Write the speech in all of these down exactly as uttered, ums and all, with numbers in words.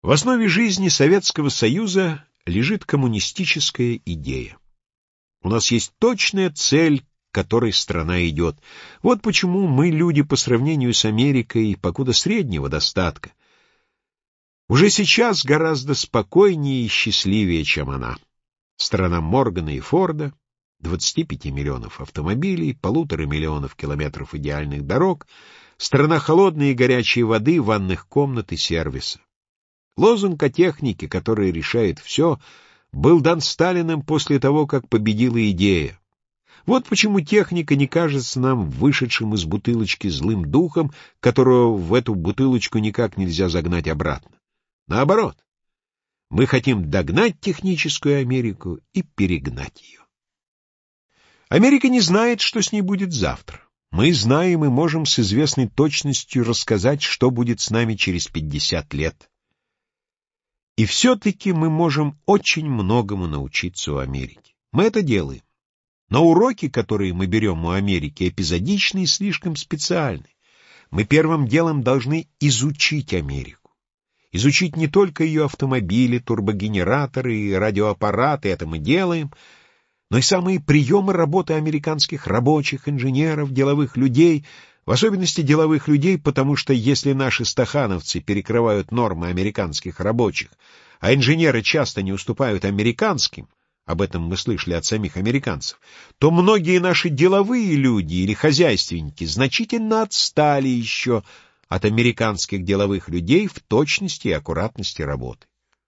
В основе жизни Советского Союза лежит коммунистическая идея. У нас есть точная цель, к которой страна идет. Вот почему мы, люди, по сравнению с Америкой, покуда среднего достатка, уже сейчас гораздо спокойнее и счастливее, чем она. Страна Моргана и Форда, двадцати пяти миллионов автомобилей, полутора миллионов километров идеальных дорог, страна холодной и горячей воды, ванных комнат и сервиса. Лозунг о технике, которая решает все, был дан Сталиным после того, как победила идея. Вот почему техника не кажется нам вышедшим из бутылочки злым духом, которого в эту бутылочку никак нельзя загнать обратно. Наоборот, мы хотим догнать техническую Америку и перегнать ее. Америка не знает, что с ней будет завтра. Мы знаем и можем с известной точностью рассказать, что будет с нами через пятьдесят лет. И все-таки мы можем очень многому научиться у Америки. Мы это делаем. Но уроки, которые мы берем у Америки, эпизодичны и слишком специальны. Мы первым делом должны изучить Америку. Изучить не только ее автомобили, турбогенераторы и радиоаппараты, это мы делаем, но и самые приемы работы американских рабочих, инженеров, деловых людей, в особенности деловых людей, потому что если наши стахановцы перекрывают нормы американских рабочих, а инженеры часто не уступают американским, об этом мы слышали от самих американцев, то многие наши деловые люди или хозяйственники значительно отстали еще от американских деловых людей в точности и аккуратности работы.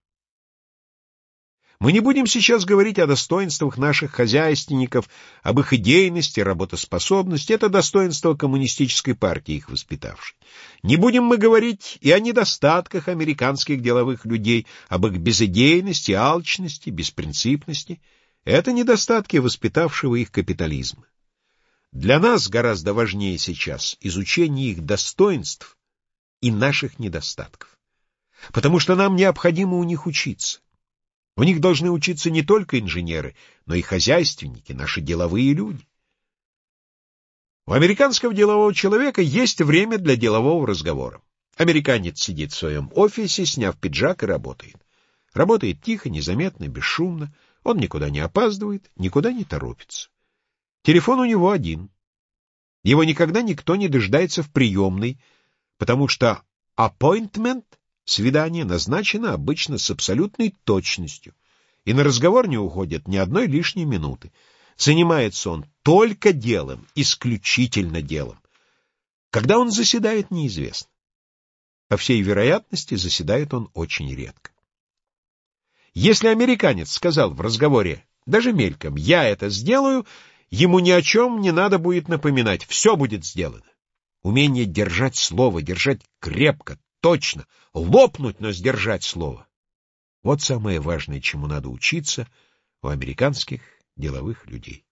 Мы не будем сейчас говорить о достоинствах наших хозяйственников, об их идейности, работоспособности. Это достоинство коммунистической партии, их воспитавшей. Не будем мы говорить и о недостатках американских деловых людей, об их безидейности, алчности, беспринципности. Это недостатки воспитавшего их капитализма. Для нас гораздо важнее сейчас изучение их достоинств и наших недостатков, потому что нам необходимо у них учиться. У них должны учиться не только инженеры, но и хозяйственники, наши деловые люди. У американского делового человека есть время для делового разговора. Американец сидит в своем офисе, сняв пиджак, и работает. Работает тихо, незаметно, бесшумно. Он никуда не опаздывает, никуда не торопится. Телефон у него один. Его никогда никто не дожидается в приемной, потому что appointment, свидание, назначено обычно с абсолютной точностью, и на разговор не уходит ни одной лишней минуты. Занимается он только делом, исключительно делом. Когда он заседает, неизвестно. По всей вероятности, заседает он очень редко. Если американец сказал в разговоре, даже мельком, «я это сделаю», ему ни о чем не надо будет напоминать, все будет сделано. Умение держать слово, держать крепко, точно, лопнуть, но сдержать слово. Вот самое важное, чему надо учиться у американских деловых людей.